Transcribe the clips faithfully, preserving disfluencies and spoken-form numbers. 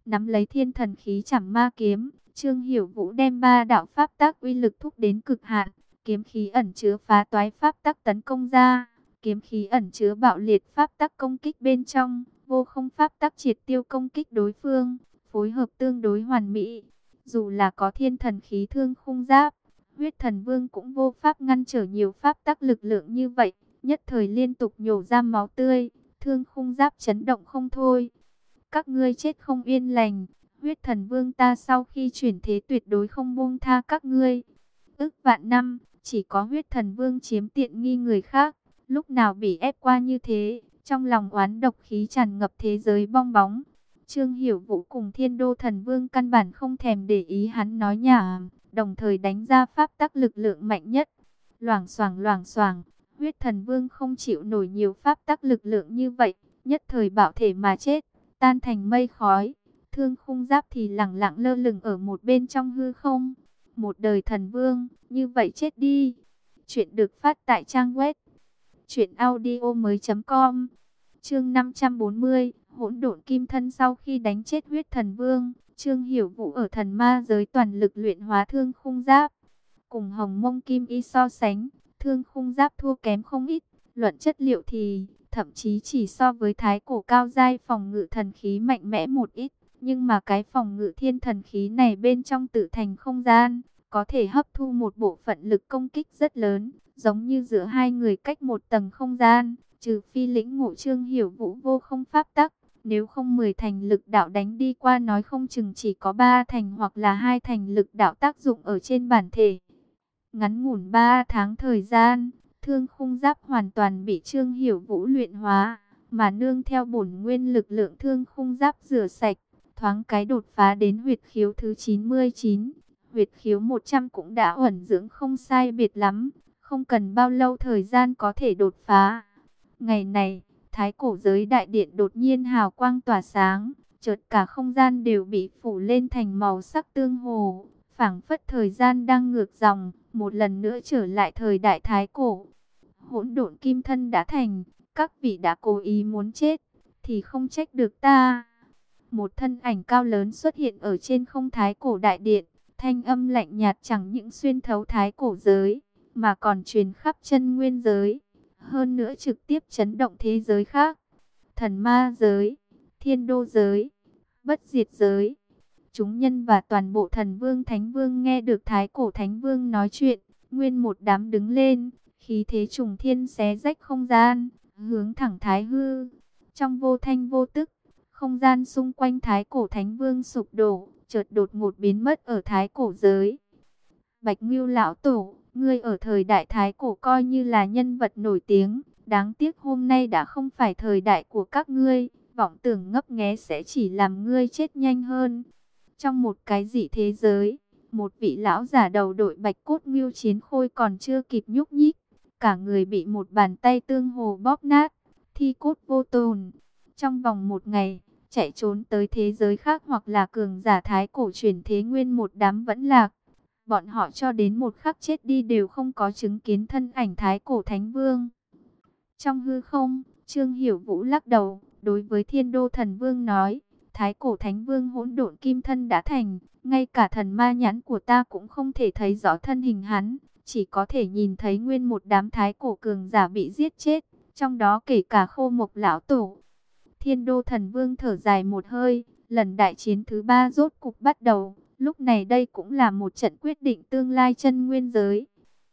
Nắm lấy thiên thần khí chảm ma kiếm, Trương Hiểu Vũ đem ba đạo pháp tác uy lực thúc đến cực hạn, kiếm khí ẩn chứa phá toái pháp tắc tấn công ra, kiếm khí ẩn chứa bạo liệt pháp tắc công kích bên trong, vô không pháp tắc triệt tiêu công kích đối phương, phối hợp tương đối hoàn mỹ. Dù là có thiên thần khí thương khung giáp, huyết thần vương cũng vô pháp ngăn trở nhiều pháp tắc lực lượng như vậy, nhất thời liên tục nhổ ra máu tươi, thương khung giáp chấn động không thôi. Các ngươi chết không yên lành, huyết thần vương ta sau khi chuyển thế tuyệt đối không buông tha các ngươi. Ức vạn năm, chỉ có huyết thần vương chiếm tiện nghi người khác, lúc nào bị ép qua như thế, trong lòng oán độc khí tràn ngập thế giới bong bóng. Trương Hiểu Vũ cùng Thiên Đô Thần Vương căn bản không thèm để ý hắn nói nhảm, đồng thời đánh ra pháp tắc lực lượng mạnh nhất. Loảng xoảng loảng xoảng, huyết thần vương không chịu nổi nhiều pháp tắc lực lượng như vậy, nhất thời bạo thể mà chết, tan thành mây khói. Thương khung giáp thì lẳng lặng lơ lửng ở một bên trong hư không. Một đời thần vương, như vậy chết đi. Chuyện được phát tại trang web truyện audio mới chấm com. Chương năm trăm bốn mươi, Hỗn Độn Kim Thân. Sau khi đánh chết huyết thần vương, Trương Hiểu Vũ ở thần ma giới toàn lực luyện hóa thương khung giáp. Cùng Hồng Mông Kim Y so sánh, thương khung giáp thua kém không ít. Luận chất liệu thì thậm chí chỉ so với thái cổ cao giai phòng ngự thần khí mạnh mẽ một ít. Nhưng mà cái phòng ngự thiên thần khí này bên trong tự thành không gian, có thể hấp thu một bộ phận lực công kích rất lớn, giống như giữa hai người cách một tầng không gian, trừ phi lĩnh ngộ Trương Hiểu Vũ vô không pháp tắc, nếu không mười thành lực đạo đánh đi qua nói không chừng chỉ có ba thành hoặc là hai thành lực đạo tác dụng ở trên bản thể. Ngắn ngủn ba tháng thời gian, thương khung giáp hoàn toàn bị Trương Hiểu Vũ luyện hóa, mà nương theo bổn nguyên lực lượng thương khung giáp rửa sạch, thoáng cái đột phá đến huyệt khiếu thứ chín mươi chín, huyệt khiếu một trăm cũng đã ẩn dưỡng không sai biệt lắm, không cần bao lâu thời gian có thể đột phá. Ngày này, thái cổ giới đại điện đột nhiên hào quang tỏa sáng, chợt cả không gian đều bị phủ lên thành màu sắc tương hồ, phảng phất thời gian đang ngược dòng, một lần nữa trở lại thời đại thái cổ. Hỗn Độn Kim Thân đã thành, các vị đã cố ý muốn chết, thì không trách được ta. Một thân ảnh cao lớn xuất hiện ở trên không thái cổ đại điện, thanh âm lạnh nhạt chẳng những xuyên thấu thái cổ giới, mà còn truyền khắp chân nguyên giới, hơn nữa trực tiếp chấn động thế giới khác. Thần ma giới, thiên đô giới, bất diệt giới. Chúng nhân và toàn bộ thần vương thánh vương nghe được thái cổ thánh vương nói chuyện, nguyên một đám đứng lên, khí thế trùng thiên xé rách không gian, hướng thẳng thái hư. Trong vô thanh vô tức, không gian xung quanh thái cổ thánh vương sụp đổ, chợt đột ngột biến mất ở thái cổ giới. Bạch Ngưu lão tổ, ngươi ở thời đại thái cổ coi như là nhân vật nổi tiếng, đáng tiếc hôm nay đã không phải thời đại của các ngươi, vọng tưởng ngấp nghé sẽ chỉ làm ngươi chết nhanh hơn. Trong một cái dị thế giới, một vị lão giả đầu đội bạch cốt ngưu chiến khôi còn chưa kịp nhúc nhích, cả người bị một bàn tay tương hồ bóp nát, thi cốt vô tồn. Trong vòng một ngày, chạy trốn tới thế giới khác hoặc là cường giả thái cổ chuyển thế nguyên một đám vẫn lạc. Bọn họ cho đến một khắc chết đi đều không có chứng kiến thân ảnh thái cổ thánh vương. Trong hư không, Trương Hiểu Vũ lắc đầu, đối với Thiên Đô Thần Vương nói, thái cổ thánh vương Hỗn Độn Kim Thân đã thành, ngay cả thần ma nhãn của ta cũng không thể thấy rõ thân hình hắn, chỉ có thể nhìn thấy nguyên một đám thái cổ cường giả bị giết chết, trong đó kể cả Khô Mộc lão tổ. Thiên Đô Thần Vương thở dài một hơi, lần đại chiến thứ ba rốt cục bắt đầu, lúc này đây cũng là một trận quyết định tương lai chân nguyên giới.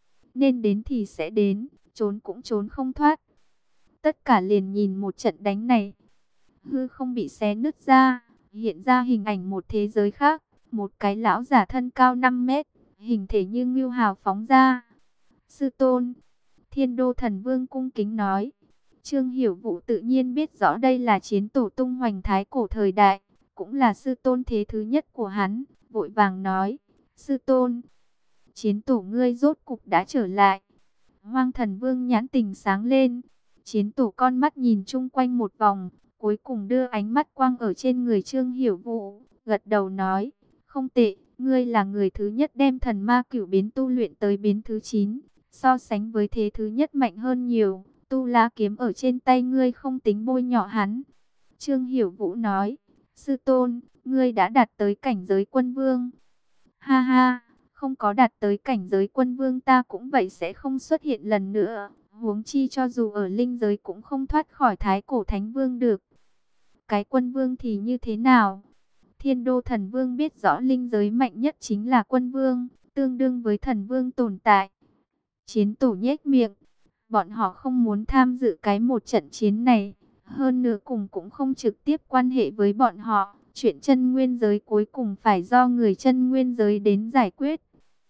Nên đến thì sẽ đến, trốn cũng trốn không thoát. Tất cả liền nhìn một trận đánh này. Hư không bị xé nứt ra, hiện ra hình ảnh một thế giới khác, một cái lão giả thân cao năm mét, hình thể như ngưu hào phóng ra. Sư tôn, Thiên Đô Thần Vương cung kính nói. Trương Hiểu Vũ tự nhiên biết rõ đây là chiến tổ tung hoành thái cổ thời đại, cũng là sư tôn thế thứ nhất của hắn, vội vàng nói, sư tôn, chiến tổ ngươi rốt cục đã trở lại. Hoang Thần Vương nhãn tình sáng lên, chiến tổ con mắt nhìn chung quanh một vòng, cuối cùng đưa ánh mắt quang ở trên người Trương Hiểu Vũ, gật đầu nói, không tệ, ngươi là người thứ nhất đem thần ma cửu biến tu luyện tới biến thứ chín, so sánh với thế thứ nhất mạnh hơn nhiều. Tu La kiếm ở trên tay ngươi không tính bôi nhọ hắn. Trương Hiểu Vũ nói, Sư tôn, ngươi đã đạt tới cảnh giới quân vương. Ha ha, không có đạt tới cảnh giới quân vương ta cũng vậy sẽ không xuất hiện lần nữa. Huống chi cho dù ở linh giới cũng không thoát khỏi thái cổ thánh vương được. Cái quân vương thì như thế nào? Thiên đô thần vương biết rõ linh giới mạnh nhất chính là quân vương, tương đương với thần vương tồn tại. Chiến tổ nhếch miệng, bọn họ không muốn tham dự cái một trận chiến này. Hơn nữa cùng cũng không trực tiếp quan hệ với bọn họ. Chuyện chân nguyên giới cuối cùng phải do người chân nguyên giới đến giải quyết.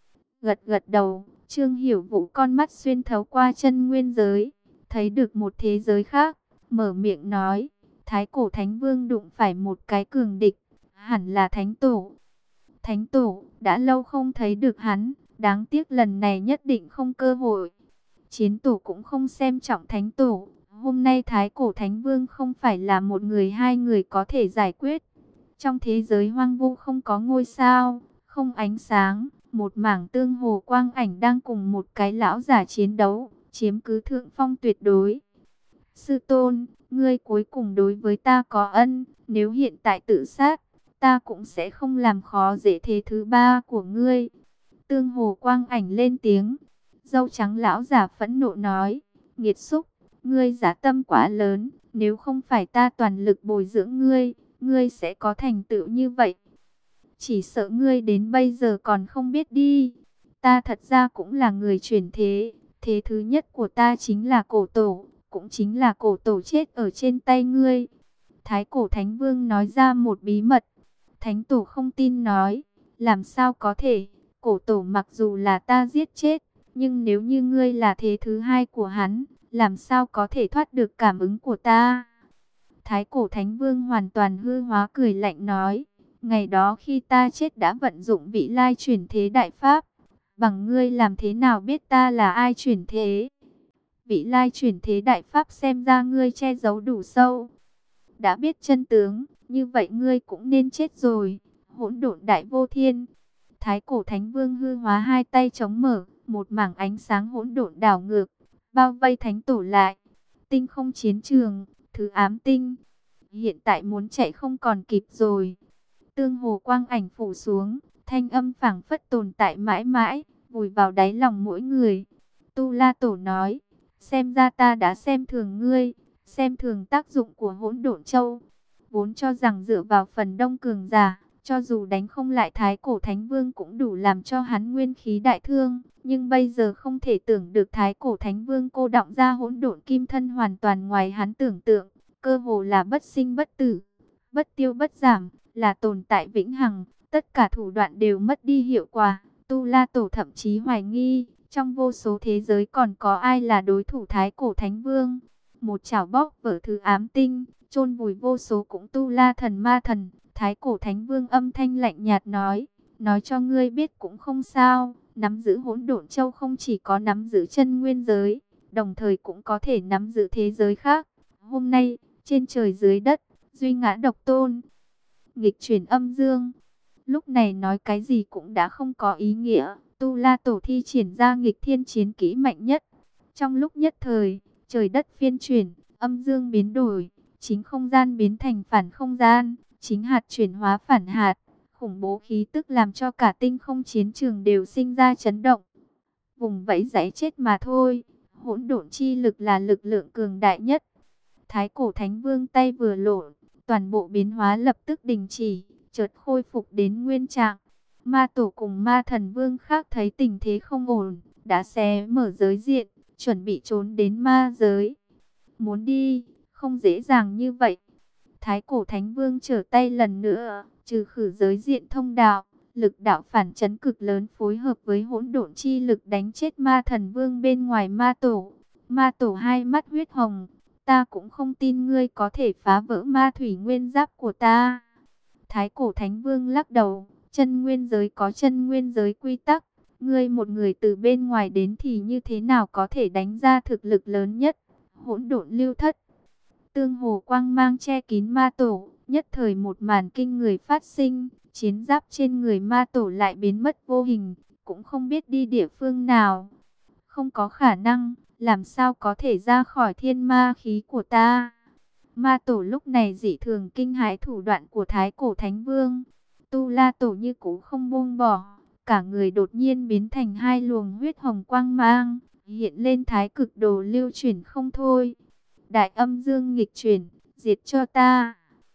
Gật gật đầu, Trương Hiểu Vũ con mắt xuyên thấu qua chân nguyên giới, thấy được một thế giới khác, mở miệng nói, Thái cổ Thánh Vương đụng phải một cái cường địch, hẳn là Thánh Tổ. Thánh Tổ, đã lâu không thấy được hắn, đáng tiếc lần này nhất định không cơ hội. Chiến Tổ cũng không xem trọng Thánh Tổ, hôm nay Thái cổ Thánh Vương không phải là một người hai người có thể giải quyết. Trong thế giới hoang vu không có ngôi sao, không ánh sáng, một mảng tương hồ quang ảnh đang cùng một cái lão giả chiến đấu, chiếm cứ thượng phong tuyệt đối. Sư tôn, ngươi cuối cùng đối với ta có ân, nếu hiện tại tự sát, ta cũng sẽ không làm khó dễ thế thứ ba của ngươi. Tương hồ quang ảnh lên tiếng, dâu trắng lão giả phẫn nộ nói, nghiệt xúc, ngươi giả tâm quá lớn, nếu không phải ta toàn lực bồi dưỡng ngươi, ngươi sẽ có thành tựu như vậy. Chỉ sợ ngươi đến bây giờ còn không biết đi. Ta thật ra cũng là người chuyển thế. Thế thứ nhất của ta chính là cổ tổ, cũng chính là cổ tổ chết ở trên tay ngươi. Thái cổ Thánh Vương nói ra một bí mật. Thánh tổ không tin nói, làm sao có thể, cổ tổ mặc dù là ta giết chết, nhưng nếu như ngươi là thế thứ hai của hắn, làm sao có thể thoát được cảm ứng của ta. Thái cổ Thánh Vương hoàn toàn hư hóa cười lạnh nói, ngày đó khi ta chết đã vận dụng vị lai chuyển thế đại pháp, bằng ngươi làm thế nào biết ta là ai chuyển thế? Vị lai chuyển thế đại pháp xem ra ngươi che giấu đủ sâu. Đã biết chân tướng, như vậy ngươi cũng nên chết rồi. Hỗn độn đại vô thiên. Thái cổ Thánh Vương hư hóa hai tay chống mở, một mảng ánh sáng hỗn độn đảo ngược, bao vây Thánh tổ lại. Tinh không chiến trường, thứ ám tinh. Hiện tại muốn chạy không còn kịp rồi. Tương hồ quang ảnh phủ xuống, thanh âm phảng phất tồn tại mãi mãi, vùi vào đáy lòng mỗi người. Tu La Tổ nói, xem ra ta đã xem thường ngươi, xem thường tác dụng của hỗn độn châu. Vốn cho rằng dựa vào phần đông cường giả, cho dù đánh không lại Thái cổ Thánh Vương cũng đủ làm cho hắn nguyên khí đại thương. Nhưng bây giờ không thể tưởng được Thái cổ Thánh Vương cô đọng ra hỗn độn kim thân hoàn toàn ngoài hắn tưởng tượng. Cơ hồ là bất sinh bất tử, bất tiêu bất giảm, là tồn tại vĩnh hằng. Tất cả thủ đoạn đều mất đi hiệu quả. Tu La Tổ thậm chí hoài nghi, trong vô số thế giới còn có ai là đối thủ Thái cổ Thánh Vương. Một chảo bóp vỡ thứ ám tinh, chôn vùi vô số cũng Tu La thần ma thần. Thái cổ Thánh Vương âm thanh lạnh nhạt nói, nói cho ngươi biết cũng không sao. Nắm giữ hỗn độn châu không chỉ có nắm giữ chân nguyên giới, đồng thời cũng có thể nắm giữ thế giới khác. Hôm nay, trên trời dưới đất, duy ngã độc tôn, nghịch chuyển âm dương. Lúc này nói cái gì cũng đã không có ý nghĩa. Tu La Tổ thi triển ra nghịch thiên chiến kỹ mạnh nhất. Trong lúc nhất thời, trời đất phiên chuyển, âm dương biến đổi, chính không gian biến thành phản không gian, chính hạt chuyển hóa phản hạt. Khủng bố khí tức làm cho cả tinh không chiến trường đều sinh ra chấn động. Vùng vẫy giấy chết mà thôi. Hỗn độn chi lực là lực lượng cường đại nhất. Thái cổ Thánh Vương tay vừa lộn, toàn bộ biến hóa lập tức đình chỉ, chợt khôi phục đến nguyên trạng. Ma Tổ cùng Ma Thần Vương khác thấy tình thế không ổn, đã xé mở giới diện, chuẩn bị trốn đến ma giới. Muốn đi, không dễ dàng như vậy. Thái cổ Thánh Vương trở tay lần nữa, trừ khử giới diện thông đạo, lực đạo phản chấn cực lớn phối hợp với hỗn độn chi lực đánh chết Ma Thần Vương bên ngoài Ma Tổ. Ma Tổ hai mắt huyết hồng, ta cũng không tin ngươi có thể phá vỡ ma thủy nguyên giáp của ta. Thái cổ Thánh Vương lắc đầu, chân nguyên giới có chân nguyên giới quy tắc, ngươi một người từ bên ngoài đến thì như thế nào có thể đánh ra thực lực lớn nhất. Hỗn độn lưu thất, tương hồ quang mang che kín Ma Tổ, nhất thời một màn kinh người phát sinh, chiến giáp trên người Ma Tổ lại biến mất vô hình, cũng không biết đi địa phương nào. Không có khả năng, làm sao có thể ra khỏi thiên ma khí của ta. Ma Tổ lúc này dị thường kinh hãi thủ đoạn của Thái Cổ Thánh Vương. Tu La Tổ như cũ không buông bỏ, cả người đột nhiên biến thành hai luồng huyết hồng quang mang, hiện lên thái cực đồ lưu chuyển không thôi. Đại âm dương nghịch chuyển, diệt cho ta.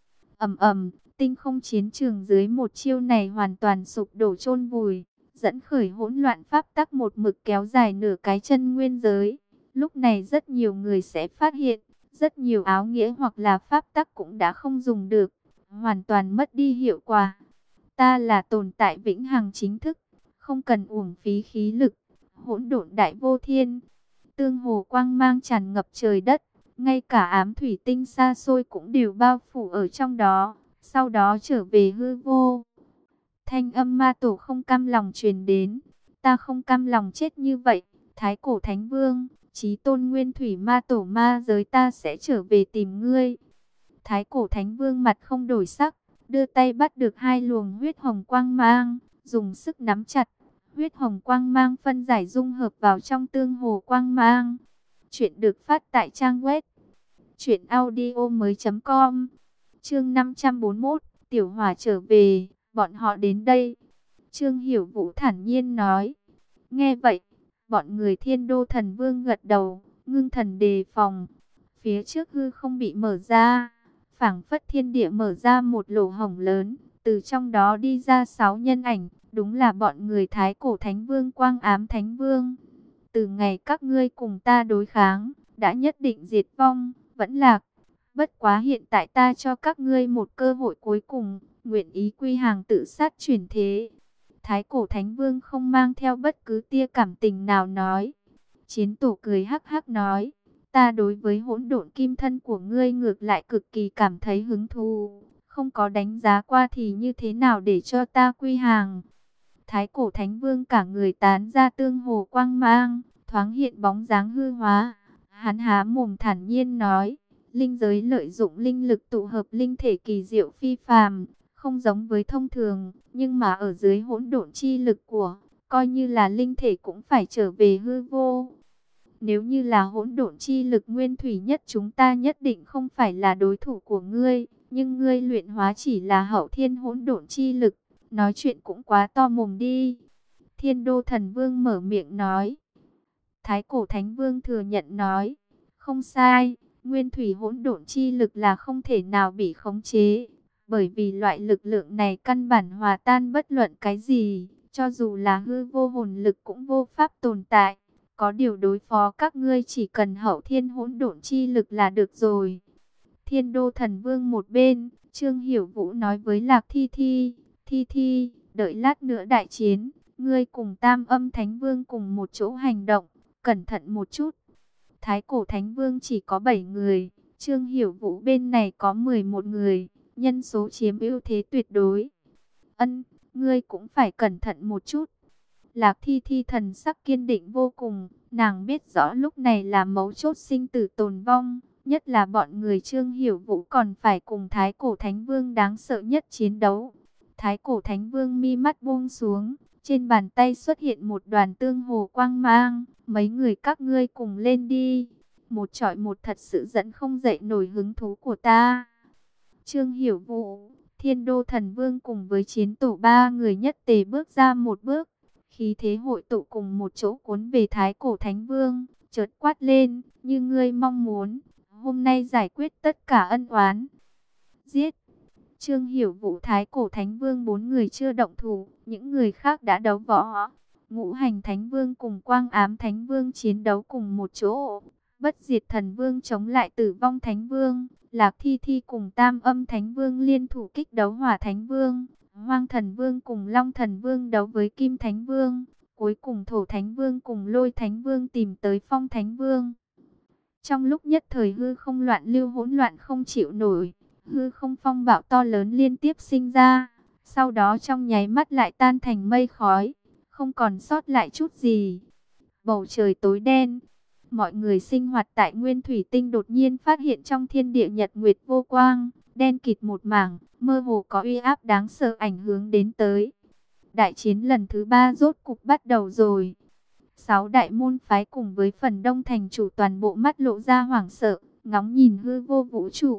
Ầm ầm, tinh không chiến trường dưới một chiêu này hoàn toàn sụp đổ chôn vùi, dẫn khởi hỗn loạn pháp tắc một mực kéo dài nửa cái chân nguyên giới. Lúc này rất nhiều người sẽ phát hiện, rất nhiều áo nghĩa hoặc là pháp tắc cũng đã không dùng được, hoàn toàn mất đi hiệu quả. Ta là tồn tại vĩnh hằng chính thức, không cần uổng phí khí lực. Hỗn độn đại vô thiên, tương hồ quang mang tràn ngập trời đất, ngay cả ám thủy tinh xa xôi cũng đều bao phủ ở trong đó, sau đó trở về hư vô. Thanh âm Ma Tổ không cam lòng truyền đến, ta không cam lòng chết như vậy, Thái Cổ Thánh Vương, Chí Tôn Nguyên Thủy Ma Tổ ma giới, ta sẽ trở về tìm ngươi. Thái Cổ Thánh Vương mặt không đổi sắc, đưa tay bắt được hai luồng huyết hồng quang mang, dùng sức nắm chặt. Huyết hồng quang mang phân giải dung hợp vào trong tương hồ quang mang. Chuyện được phát tại trang web truyện audio mới com. Chương năm trăm bốn mươi mốt, Tiểu Hỏa trở về, bọn họ đến đây. Trương Hiểu Vũ thản nhiên nói. Nghe vậy, bọn người Thiên Đô Thần Vương gật đầu, ngưng thần đề phòng. Phía trước hư không bị mở ra, phảng phất thiên địa mở ra một lỗ hổng lớn, từ trong đó đi ra sáu nhân ảnh. Đúng là bọn người Thái Cổ Thánh Vương, Quang Ám Thánh Vương. Từ ngày các ngươi cùng ta đối kháng, đã nhất định diệt vong, vẫn lạc. Bất quá hiện tại ta cho các ngươi một cơ hội cuối cùng, nguyện ý quy hàng tự sát chuyển thế. Thái Cổ Thánh Vương không mang theo bất cứ tia cảm tình nào nói. Chiến Tổ cười hắc hắc nói, ta đối với hỗn độn kim thân của ngươi ngược lại cực kỳ cảm thấy hứng thú. Không có đánh giá qua thì như thế nào để cho ta quy hàng. Thái Cổ Thánh Vương cả người tán ra tương hồ quang mang, thoáng hiện bóng dáng hư hóa. Hắn há mồm thản nhiên nói, linh giới lợi dụng linh lực tụ hợp linh thể kỳ diệu phi phàm, không giống với thông thường, nhưng mà ở dưới hỗn độn chi lực của, coi như là linh thể cũng phải trở về hư vô. Nếu như là hỗn độn chi lực nguyên thủy nhất, chúng ta nhất định không phải là đối thủ của ngươi, nhưng ngươi luyện hóa chỉ là hậu thiên hỗn độn chi lực. Nói chuyện cũng quá to mồm đi. Thiên Đô Thần Vương mở miệng nói. Thái Cổ Thánh Vương thừa nhận nói, không sai, nguyên thủy hỗn độn chi lực là không thể nào bị khống chế, bởi vì loại lực lượng này căn bản hòa tan bất luận cái gì, cho dù là hư vô hồn lực cũng vô pháp tồn tại. Có điều đối phó các ngươi chỉ cần hậu thiên hỗn độn chi lực là được rồi. Thiên Đô Thần Vương một bên, Trương Hiểu Vũ nói với Lạc Thi Thi, Thi Thi, đợi lát nữa đại chiến, ngươi cùng Tam Âm Thánh Vương cùng một chỗ hành động, cẩn thận một chút. Thái Cổ Thánh Vương chỉ có bảy người, Trương Hiểu Vũ bên này có mười một người, nhân số chiếm ưu thế tuyệt đối. Ân, ngươi cũng phải cẩn thận một chút. Lạc Thi Thi thần sắc kiên định vô cùng, nàng biết rõ lúc này là mấu chốt sinh tử tồn vong, nhất là bọn người Trương Hiểu Vũ còn phải cùng Thái Cổ Thánh Vương đáng sợ nhất chiến đấu. Thái Cổ Thánh Vương mi mắt buông xuống, trên bàn tay xuất hiện một đoàn tương hồ quang mang, mấy người các ngươi cùng lên đi. Một trọi một thật sự dẫn không dậy nổi hứng thú của ta. Trương Hiểu Vũ, Thiên Đô Thần Vương cùng với Chiến Tổ ba người nhất tề bước ra một bước, khí thế hội tụ cùng một chỗ cuốn về Thái Cổ Thánh Vương, chợt quát lên, như ngươi mong muốn, hôm nay giải quyết tất cả ân oán. Giết! Trương Hiểu Vũ, Thái Cổ Thánh Vương bốn người chưa động thủ, những người khác đã đấu võ. Ngũ Hành Thánh Vương cùng Quang Ám Thánh Vương chiến đấu cùng một chỗ. Bất Diệt Thần Vương chống lại Tử Vong Thánh Vương. Lạc Thi Thi cùng Tam Âm Thánh Vương liên thủ kích đấu Hỏa Thánh Vương. Hoang Thần Vương cùng Long Thần Vương đấu với Kim Thánh Vương. Cuối cùng Thổ Thánh Vương cùng Lôi Thánh Vương tìm tới Phong Thánh Vương. Trong lúc nhất thời hư không loạn lưu, hỗn loạn không chịu nổi. Hư không phong bạo to lớn liên tiếp sinh ra, sau đó trong nháy mắt lại tan thành mây khói, không còn sót lại chút gì. Bầu trời tối đen, mọi người sinh hoạt tại Nguyên Thủy Tinh đột nhiên phát hiện trong thiên địa nhật nguyệt vô quang, đen kịt một mảng, mơ hồ có uy áp đáng sợ ảnh hưởng đến tới. Đại chiến lần thứ ba rốt cục bắt đầu rồi. Sáu đại môn phái cùng với phần đông thành chủ toàn bộ mắt lộ ra hoảng sợ, ngóng nhìn hư vô vũ trụ.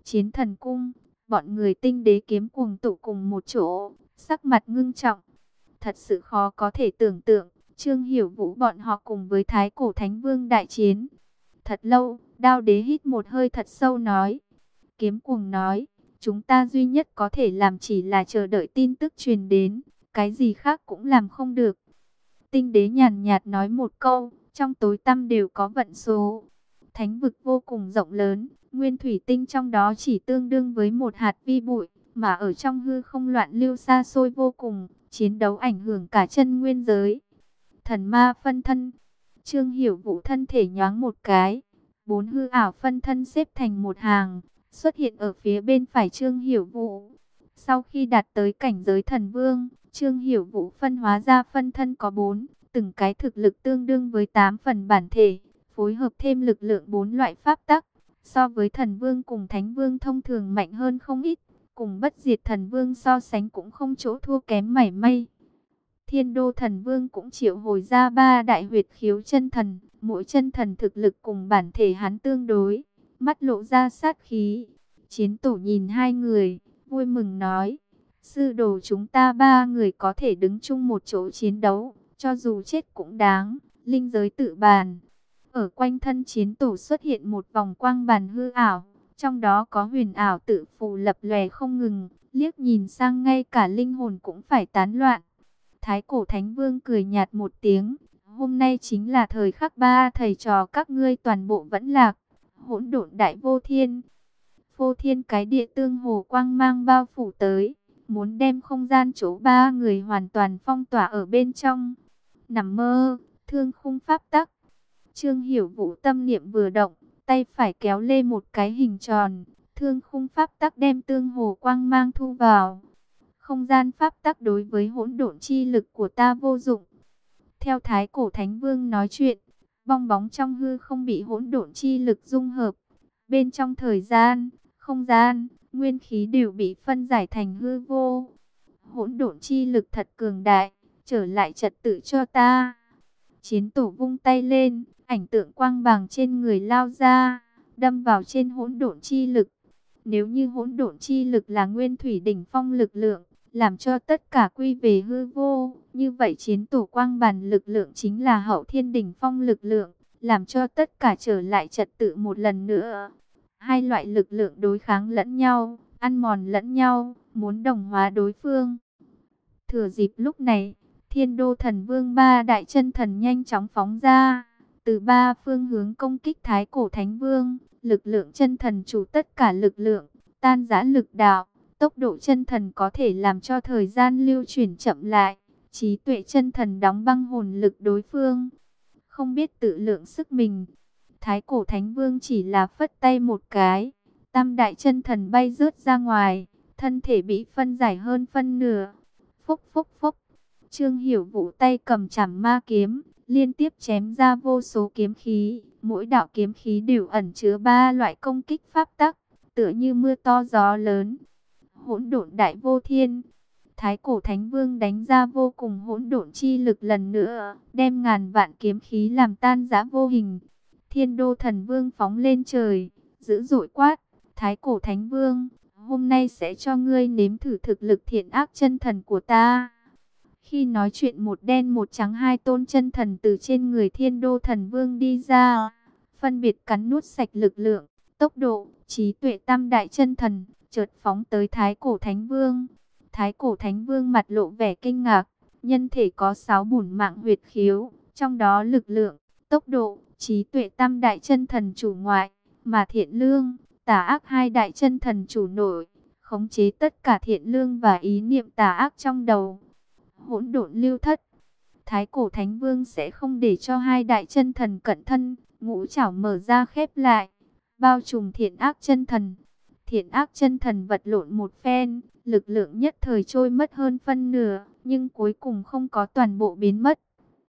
Chiến thần cung, bọn người tinh đế kiếm cuồng tụ cùng một chỗ, sắc mặt ngưng trọng. Thật sự khó có thể tưởng tượng, Trương Hiểu Vũ bọn họ cùng với Thái Cổ Thánh Vương đại chiến. Thật lâu, Đao Đế hít một hơi thật sâu nói. Kiếm cuồng nói, chúng ta duy nhất có thể làm chỉ là chờ đợi tin tức truyền đến, cái gì khác cũng làm không được. Tinh đế nhàn nhạt nói một câu, trong tối tăm đều có vận số. Thánh vực vô cùng rộng lớn, nguyên thủy tinh trong đó chỉ tương đương với một hạt vi bụi, mà ở trong hư không loạn lưu xa xôi vô cùng, chiến đấu ảnh hưởng cả chân nguyên giới. Thần ma phân thân, Trương Hiểu Vũ thân thể nhoáng một cái, bốn hư ảo phân thân xếp thành một hàng, xuất hiện ở phía bên phải Trương Hiểu Vũ. Sau khi đạt tới cảnh giới thần vương, Trương Hiểu Vũ phân hóa ra phân thân có bốn, từng cái thực lực tương đương với tám phần bản thể, phối hợp thêm lực lượng bốn loại pháp tắc, so với thần vương cùng thánh vương thông thường mạnh hơn không ít, cùng bất diệt thần vương so sánh cũng không chỗ thua kém mảy may. Thiên đô thần vương cũng triệu hồi ra ba đại huyệt khiếu chân thần, mỗi chân thần thực lực cùng bản thể hắn tương đối, mắt lộ ra sát khí. Chiến tổ nhìn hai người, vui mừng nói, sư đồ chúng ta ba người có thể đứng chung một chỗ chiến đấu, cho dù chết cũng đáng, linh giới tự bàn. Ở quanh thân chiến tổ xuất hiện một vòng quang bàn hư ảo, trong đó có huyền ảo tự phù lập lòe không ngừng, liếc nhìn sang ngay cả linh hồn cũng phải tán loạn. Thái Cổ Thánh Vương cười nhạt một tiếng, hôm nay chính là thời khắc ba thầy trò các ngươi toàn bộ vẫn lạc, hỗn độn đại vô thiên. Vô thiên cái địa tương hồ quang mang bao phủ tới, muốn đem không gian chỗ ba người hoàn toàn phong tỏa ở bên trong. Nằm mơ, thương khung pháp tắc. Trương Hiểu Vũ tâm niệm vừa động, tay phải kéo lên một cái hình tròn, thương khung pháp tắc đem tương hồ quang mang thu vào. Không gian pháp tắc đối với hỗn độn chi lực của ta vô dụng. Theo Thái Cổ Thánh Vương nói chuyện, bong bóng trong hư không bị hỗn độn chi lực dung hợp. Bên trong thời gian, không gian, nguyên khí đều bị phân giải thành hư vô. Hỗn độn chi lực thật cường đại, trở lại trật tự cho ta. Chiến tổ vung tay lên, ảnh tượng quang bàng trên người lao ra, đâm vào trên hỗn độn chi lực. Nếu như hỗn độn chi lực là nguyên thủy đỉnh phong lực lượng, làm cho tất cả quy về hư vô, như vậy chiến tổ quang bàn lực lượng chính là hậu thiên đỉnh phong lực lượng, làm cho tất cả trở lại trật tự một lần nữa. Hai loại lực lượng đối kháng lẫn nhau, ăn mòn lẫn nhau, muốn đồng hóa đối phương. Thừa dịp lúc này, Thiên Đô Thần Vương ba đại chân thần nhanh chóng phóng ra, từ ba phương hướng công kích Thái Cổ Thánh Vương. Lực lượng chân thần chủ tất cả lực lượng, tan rã lực đạo, tốc độ chân thần có thể làm cho thời gian lưu chuyển chậm lại, trí tuệ chân thần đóng băng hồn lực đối phương, không biết tự lượng sức mình. Thái Cổ Thánh Vương chỉ là phất tay một cái, tam đại chân thần bay rớt ra ngoài, thân thể bị phân giải hơn phân nửa. Phúc phúc phúc, Trương Hiểu Vũ tay cầm chảm ma kiếm, liên tiếp chém ra vô số kiếm khí, mỗi đạo kiếm khí đều ẩn chứa ba loại công kích pháp tắc, tựa như mưa to gió lớn. Hỗn độn đại vô thiên, Thái Cổ Thánh Vương đánh ra vô cùng hỗn độn chi lực lần nữa, đem ngàn vạn kiếm khí làm tan rã vô hình. Thiên Đô Thần Vương phóng lên trời, dữ dội quát, Thái Cổ Thánh Vương, hôm nay sẽ cho ngươi nếm thử thực lực thiện ác chân thần của ta. Khi nói chuyện một đen một trắng hai tôn chân thần từ trên người Thiên Đô Thần Vương đi ra, phân biệt cắn nuốt sạch lực lượng, tốc độ, trí tuệ tam đại chân thần, chợt phóng tới Thái Cổ Thánh Vương. Thái Cổ Thánh Vương mặt lộ vẻ kinh ngạc, nhân thể có sáu bổn mạng huyệt khiếu, trong đó lực lượng, tốc độ, trí tuệ tam đại chân thần chủ ngoại, mà thiện lương, tà ác hai đại chân thần chủ nội, khống chế tất cả thiện lương và ý niệm tà ác trong đầu. Hỗn độn lưu thất, Thái Cổ Thánh Vương sẽ không để cho hai đại chân thần cận thân, ngũ trảo mở ra khép lại, bao trùm thiện ác chân thần. Thiện ác chân thần vật lộn một phen, lực lượng nhất thời trôi mất hơn phân nửa, nhưng cuối cùng không có toàn bộ biến mất.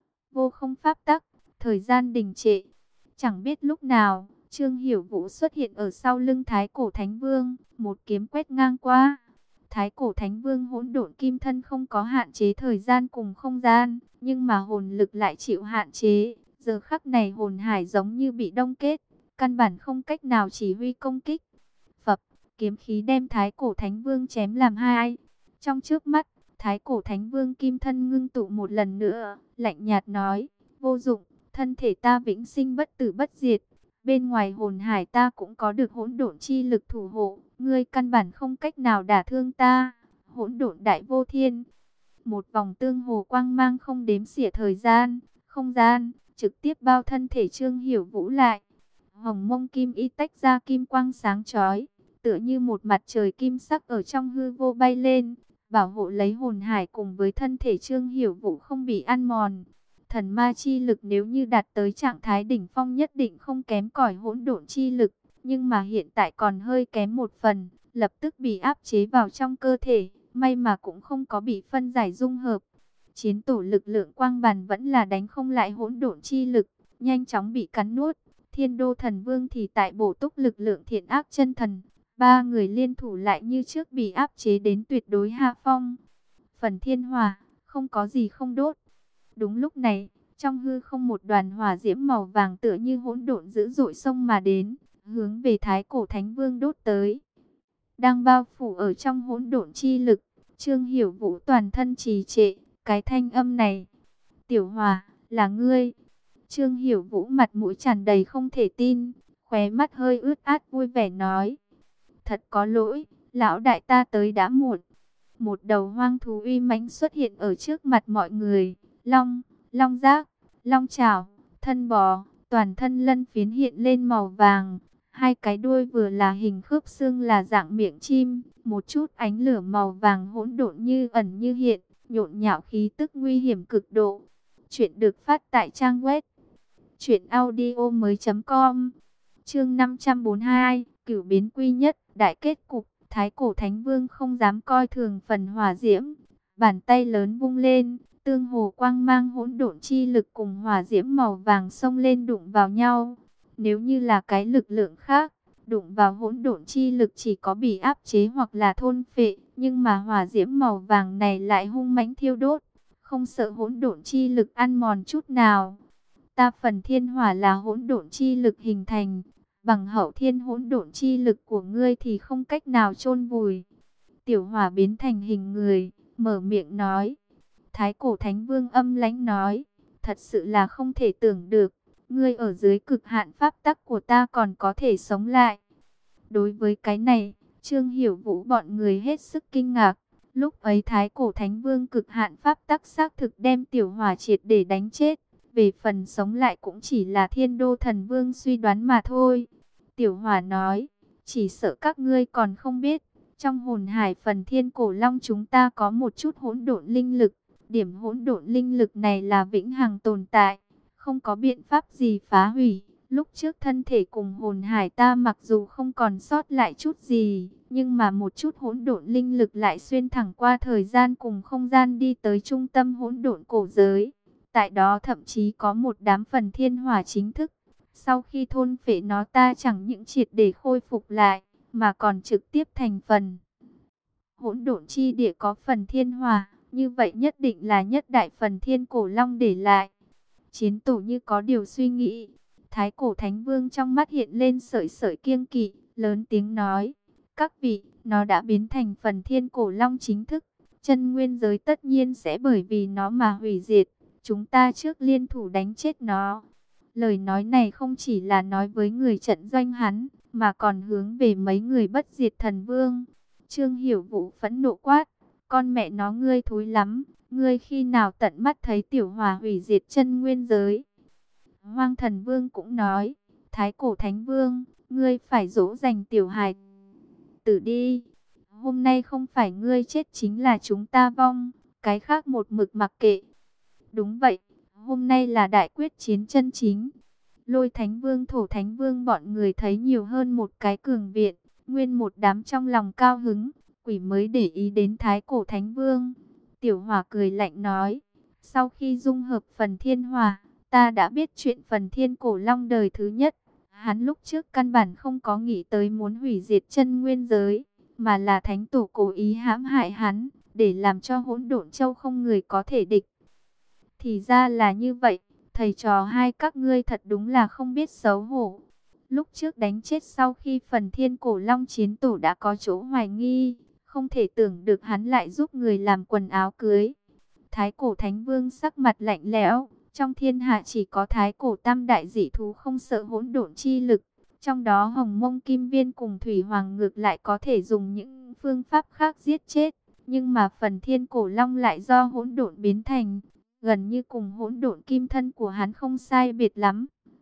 Vô không pháp tắc, thời gian đình trệ. Chẳng biết lúc nào, Trương Hiểu Vũ xuất hiện ở sau lưng Thái Cổ Thánh Vương, một kiếm quét ngang qua. Thái Cổ Thánh Vương hỗn độn kim thân không có hạn chế thời gian cùng không gian, nhưng mà hồn lực lại chịu hạn chế. Giờ khắc này hồn hải giống như bị đông kết, căn bản không cách nào chỉ huy công kích. Phập, kiếm khí đem Thái Cổ Thánh Vương chém làm hai. Trong trước mắt, Thái Cổ Thánh Vương kim thân ngưng tụ một lần nữa, lạnh nhạt nói, vô dụng, thân thể ta vĩnh sinh bất tử bất diệt. Bên ngoài hồn hải ta cũng có được hỗn độn chi lực thủ hộ, ngươi căn bản không cách nào đả thương ta. Hỗn độn đại vô thiên. Một vòng tương hồ quang mang không đếm xỉa thời gian, không gian, trực tiếp bao thân thể Trương Hiểu Vũ lại. Hồng mông kim y tách ra kim quang sáng chói, tựa như một mặt trời kim sắc ở trong hư vô bay lên, bảo hộ lấy hồn hải cùng với thân thể Trương Hiểu Vũ không bị ăn mòn. Thần ma chi lực nếu như đạt tới trạng thái đỉnh phong nhất định không kém cỏi hỗn độn chi lực, nhưng mà hiện tại còn hơi kém một phần, lập tức bị áp chế vào trong cơ thể, may mà cũng không có bị phân giải dung hợp. Chiến tổ lực lượng quang bàn vẫn là đánh không lại hỗn độn chi lực, nhanh chóng bị cắn nuốt. Thiên Đô Thần Vương thì tại bổ túc lực lượng thiện ác chân thần, ba người liên thủ lại như trước bị áp chế đến tuyệt đối hạ phong. Phần thiên hỏa, không có gì không đốt. Đúng lúc này, trong hư không một đoàn hỏa diễm màu vàng tựa như hỗn độn dữ dội xông mà đến, hướng về Thái Cổ Thánh Vương đốt tới. Đang bao phủ ở trong hỗn độn chi lực, Trương Hiểu Vũ toàn thân trì trệ, cái thanh âm này, tiểu hỏa, là ngươi. Trương Hiểu Vũ mặt mũi tràn đầy không thể tin, khóe mắt hơi ướt át vui vẻ nói, thật có lỗi, lão đại ta tới đã muộn. Một đầu hoang thú uy mãnh xuất hiện ở trước mặt mọi người, long, long giác, long chảo, thân bò, toàn thân lân phiến hiện lên màu vàng. Hai cái đuôi vừa là hình khớp xương là dạng miệng chim, một chút ánh lửa màu vàng hỗn độn như ẩn như hiện, nhộn nhạo khí tức nguy hiểm cực độ. Chuyện được phát tại trang web truyện audio mới chấm com. Chương năm trăm bốn mươi hai, Cửu biến quy nhất, đại kết cục. Thái Cổ Thánh Vương không dám coi thường phần hỏa diễm, bàn tay lớn vung lên, tương hồ quang mang hỗn độn chi lực cùng hỏa diễm màu vàng xông lên đụng vào nhau. Nếu như là cái lực lượng khác, đụng vào hỗn độn chi lực chỉ có bị áp chế hoặc là thôn phệ, nhưng mà hỏa diễm màu vàng này lại hung mãnh thiêu đốt, không sợ hỗn độn chi lực ăn mòn chút nào. Ta phần thiên hỏa là hỗn độn chi lực hình thành, bằng hậu thiên hỗn độn chi lực của ngươi thì không cách nào chôn vùi. Tiểu hỏa biến thành hình người, mở miệng nói. Thái Cổ Thánh Vương âm lãnh nói, thật sự là không thể tưởng được, ngươi ở dưới cực hạn pháp tắc của ta còn có thể sống lại. Đối với cái này, Trương Hiểu Vũ bọn người hết sức kinh ngạc. Lúc ấy Thái Cổ Thánh Vương cực hạn pháp tắc xác thực đem tiểu hỏa triệt để đánh chết. Về phần sống lại cũng chỉ là Thiên Đô Thần Vương suy đoán mà thôi. Tiểu hỏa nói, chỉ sợ các ngươi còn không biết, trong hồn hải phần thiên cổ long chúng ta có một chút hỗn độn linh lực. Điểm hỗn độn linh lực này là vĩnh hằng tồn tại, không có biện pháp gì phá hủy. Lúc trước thân thể cùng hồn hải ta mặc dù không còn sót lại chút gì, nhưng mà một chút hỗn độn linh lực lại xuyên thẳng qua thời gian cùng không gian đi tới trung tâm hỗn độn cổ giới. Tại đó thậm chí có một đám phần thiên hỏa chính thức. Sau khi thôn phệ nó ta chẳng những triệt để khôi phục lại, mà còn trực tiếp thành phần. Hỗn độn chi địa có phần thiên hỏa, như vậy nhất định là nhất đại phần thiên cổ long để lại. Chiến tổ như có điều suy nghĩ. Thái Cổ Thánh Vương trong mắt hiện lên sợi sợi kiêng kỵ, lớn tiếng nói. Các vị, nó đã biến thành phần thiên cổ long chính thức. Chân nguyên giới tất nhiên sẽ bởi vì nó mà hủy diệt. Chúng ta trước liên thủ đánh chết nó. Lời nói này không chỉ là nói với người trận doanh hắn, mà còn hướng về mấy người bất diệt thần vương. Trương Hiểu Vũ phẫn nộ quát. Con mẹ nó ngươi thối lắm. Ngươi khi nào tận mắt thấy tiểu hỏa hủy diệt chân nguyên giới? Hoang Thần Vương cũng nói. Thái Cổ Thánh Vương, ngươi phải dỗ dành tiểu hài tử đi. Hôm nay không phải ngươi chết chính là chúng ta vong. Cái khác một mực mặc kệ. Đúng vậy, hôm nay là đại quyết chiến chân chính. Lôi Thánh Vương, Thổ Thánh Vương bọn người thấy nhiều hơn một cái cường viện. Nguyên một đám trong lòng cao hứng, quỷ mới để ý đến Thái Cổ Thánh Vương. Tiểu hỏa cười lạnh nói, sau khi dung hợp phần thiên hỏa, ta đã biết chuyện phần thiên cổ long đời thứ nhất. Hắn lúc trước căn bản không có nghĩ tới muốn hủy diệt chân nguyên giới, mà là thánh tổ cố ý hãm hại hắn, để làm cho hỗn độn châu không người có thể địch. Thì ra là như vậy, thầy trò hai các ngươi thật đúng là không biết xấu hổ. Lúc trước đánh chết sau khi phần thiên cổ long chiến tổ đã có chỗ hoài nghi, không thể tưởng được hắn lại giúp người làm quần áo cưới. Thái cổ thánh vương sắc mặt lạnh lẽo, trong thiên hạ chỉ có thái cổ tam đại dị thú không sợ hỗn độn chi lực. Trong đó hồng mông kim viên cùng thủy hoàng ngược lại có thể dùng những phương pháp khác giết chết. Nhưng mà phần thiên cổ long lại do hỗn độn biến thành, gần như cùng hỗn độn kim thân của hắn không sai biệt lắm.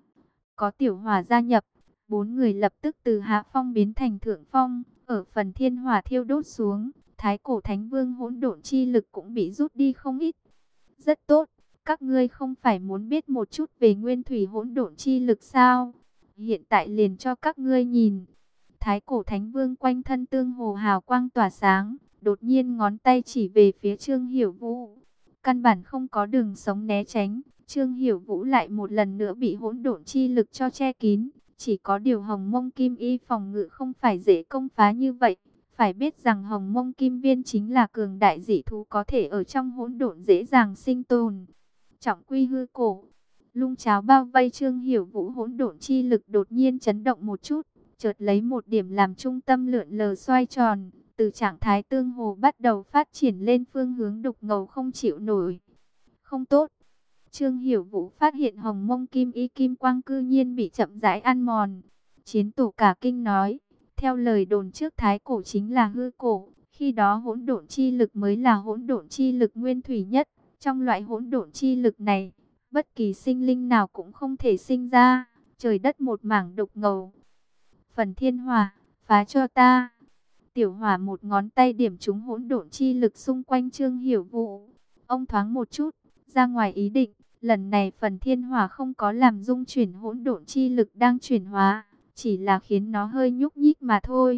Có tiểu hỏa gia nhập, bốn người lập tức từ hạ phong biến thành thượng phong, ở phần thiên hỏa thiêu đốt xuống, thái cổ thánh vương hỗn độn chi lực cũng bị rút đi không ít. Rất tốt, các ngươi không phải muốn biết một chút về nguyên thủy hỗn độn chi lực sao? Hiện tại liền cho các ngươi nhìn. Thái cổ thánh vương quanh thân tương hồ hào quang tỏa sáng, đột nhiên ngón tay chỉ về phía Trương Hiểu Vũ. Căn bản không có đường sống né tránh, Trương Hiểu Vũ lại một lần nữa bị hỗn độn chi lực cho che kín. Chỉ có điều hồng mông kim y phòng ngự không phải dễ công phá như vậy. Phải biết rằng hồng mông kim viên chính là cường đại dị thú có thể ở trong hỗn độn dễ dàng sinh tồn. Trọng quy hư cổ, lung cháo bao vây Trương Hiểu Vũ, hỗn độn chi lực đột nhiên chấn động một chút, chợt lấy một điểm làm trung tâm lượn lờ xoay tròn, từ trạng thái tương hồ bắt đầu phát triển lên phương hướng đục ngầu không chịu nổi. Không tốt. Trương Hiểu Vũ phát hiện hồng mông kim y kim quang cư nhiên bị chậm rãi ăn mòn. Chiến tổ cả kinh nói, theo lời đồn trước thái cổ chính là hư cổ, khi đó hỗn độn chi lực mới là hỗn độn chi lực nguyên thủy nhất. Trong loại hỗn độn chi lực này, bất kỳ sinh linh nào cũng không thể sinh ra, trời đất một mảng đục ngầu. Phần thiên hỏa, phá cho ta. Tiểu hỏa một ngón tay điểm trúng hỗn độn chi lực xung quanh Trương Hiểu Vũ. Ông thoáng một chút, ra ngoài ý định, lần này phần thiên hỏa không có làm dung chuyển hỗn độn chi lực đang chuyển hóa, chỉ là khiến nó hơi nhúc nhích mà thôi.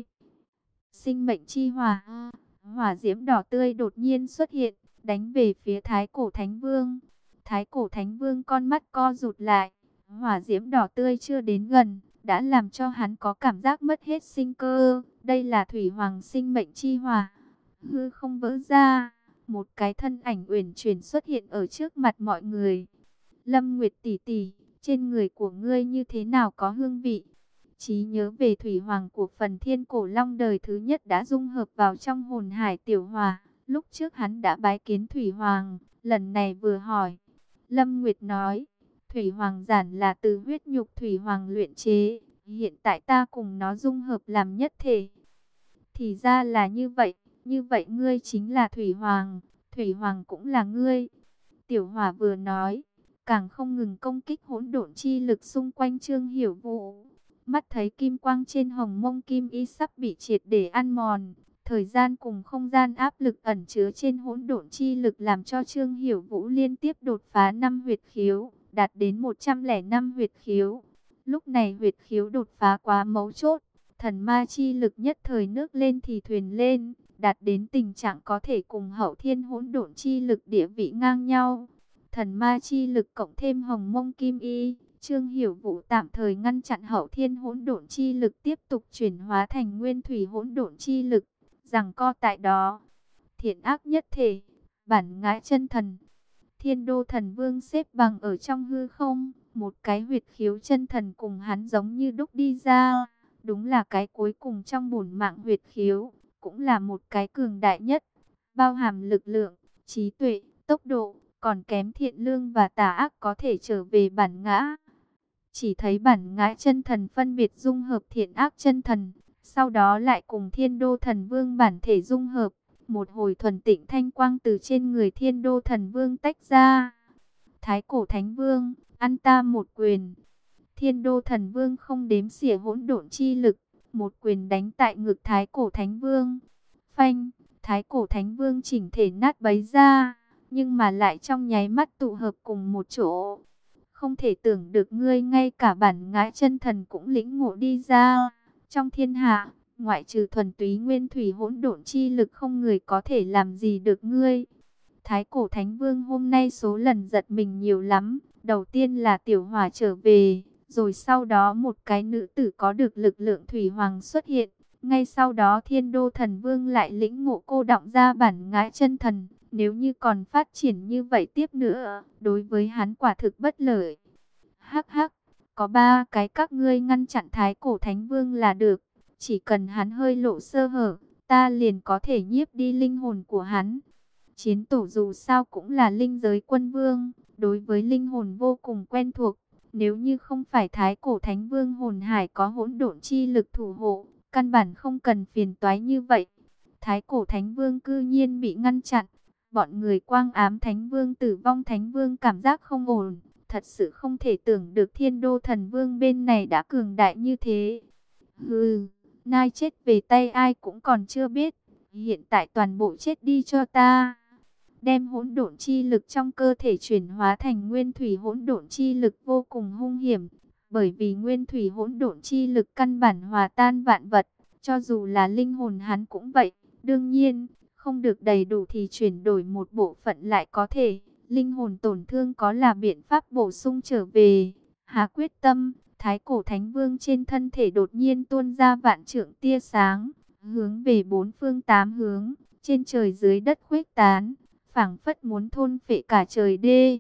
Sinh mệnh chi hỏa, hỏa diễm đỏ tươi đột nhiên xuất hiện, đánh về phía thái cổ thánh vương. Thái cổ thánh vương con mắt co rụt lại, hỏa diễm đỏ tươi chưa đến gần, đã làm cho hắn có cảm giác mất hết sinh cơ. Đây là thủy hoàng sinh mệnh chi hỏa. Hư không vỡ ra, một cái thân ảnh uyển chuyển xuất hiện ở trước mặt mọi người. Lâm Nguyệt tỷ tỷ, trên người của ngươi như thế nào có hương vị? Trí nhớ về thủy hoàng của phần thiên cổ long đời thứ nhất đã dung hợp vào trong hồn hải tiểu hỏa. Lúc trước hắn đã bái kiến thủy hoàng, lần này vừa hỏi. Lâm Nguyệt nói, thủy hoàng giản là từ huyết nhục thủy hoàng luyện chế, hiện tại ta cùng nó dung hợp làm nhất thể. Thì ra là như vậy, như vậy ngươi chính là thủy hoàng, thủy hoàng cũng là ngươi. Tiểu hỏa vừa nói, càng không ngừng công kích hỗn độn chi lực xung quanh Trương Hiểu Vũ. Mắt thấy kim quang trên hồng mông kim y sắp bị triệt để ăn mòn, thời gian cùng không gian áp lực ẩn chứa trên hỗn độn chi lực làm cho Trương Hiểu Vũ liên tiếp đột phá năm huyệt khiếu, đạt đến một trăm lẻ năm huyệt khiếu. Lúc này huyệt khiếu đột phá quá mấu chốt, thần ma chi lực nhất thời nước lên thì thuyền lên, đạt đến tình trạng có thể cùng hậu thiên hỗn độn chi lực địa vị ngang nhau. Thần ma chi lực cộng thêm hồng mông kim y, Trương Hiểu Vũ tạm thời ngăn chặn hậu thiên hỗn độn chi lực tiếp tục chuyển hóa thành nguyên thủy hỗn độn chi lực, giằng co tại đó. Thiện ác nhất thể, bản ngã chân thần. Thiên đô thần vương xếp bằng ở trong hư không, một cái huyệt khiếu chân thần cùng hắn giống như đúc đi ra, đúng là cái cuối cùng trong bổn mạng huyệt khiếu, cũng là một cái cường đại nhất, bao hàm lực lượng, trí tuệ, tốc độ, còn kém thiện lương và tà ác có thể trở về bản ngã. Chỉ thấy bản ngã chân thần phân biệt dung hợp thiện ác chân thần, sau đó lại cùng thiên đô thần vương bản thể dung hợp. Một hồi thuần tịnh thanh quang từ trên người thiên đô thần vương tách ra. Thái cổ thánh vương, ăn ta một quyền. Thiên đô thần vương không đếm xỉa hỗn độn chi lực, một quyền đánh tại ngực thái cổ thánh vương. Phanh, thái cổ thánh vương chỉnh thể nát bấy ra, nhưng mà lại trong nháy mắt tụ hợp cùng một chỗ. Không thể tưởng được ngươi ngay cả bản ngã chân thần cũng lĩnh ngộ đi ra. Trong thiên hạ, ngoại trừ thuần túy nguyên thủy hỗn độn chi lực không người có thể làm gì được ngươi. Thái cổ thánh vương hôm nay số lần giật mình nhiều lắm. Đầu tiên là tiểu hỏa trở về, rồi sau đó một cái nữ tử có được lực lượng thủy hoàng xuất hiện. Ngay sau đó thiên đô thần vương lại lĩnh ngộ cô đọng ra bản ngã chân thần. Nếu như còn phát triển như vậy tiếp nữa, đối với hắn quả thực bất lợi. Hắc hắc, Có ba cái các ngươi ngăn chặn Thái Cổ Thánh Vương là được. Chỉ cần hắn hơi lộ sơ hở, ta liền có thể nhiếp đi linh hồn của hắn. Chiến tổ dù sao cũng là linh giới quân vương, đối với linh hồn vô cùng quen thuộc. Nếu như không phải Thái Cổ Thánh Vương hồn hải có hỗn độn chi lực thủ hộ, căn bản không cần phiền toái như vậy. Thái Cổ Thánh Vương cư nhiên bị ngăn chặn. Bọn người Quang Ám Thánh Vương, Tử Vong Thánh Vương cảm giác không ổn. Thật sự không thể tưởng được Thiên Đô Thần Vương bên này đã cường đại như thế. Hừ, nai chết về tay ai cũng còn chưa biết. Hiện tại toàn bộ chết đi cho ta. Đem hỗn độn chi lực trong cơ thể chuyển hóa thành nguyên thủy hỗn độn chi lực vô cùng hung hiểm. Bởi vì nguyên thủy hỗn độn chi lực căn bản hòa tan vạn vật. Cho dù là linh hồn hắn cũng vậy. Đương nhiên, không được đầy đủ thì chuyển đổi một bộ phận lại có thể. Linh hồn tổn thương có là biện pháp bổ sung trở về. Hà quyết tâm, Thái Cổ Thánh Vương trên thân thể đột nhiên tuôn ra vạn trượng tia sáng, hướng về bốn phương tám hướng, trên trời dưới đất khuếch tán, phảng phất muốn thôn phệ cả trời đê.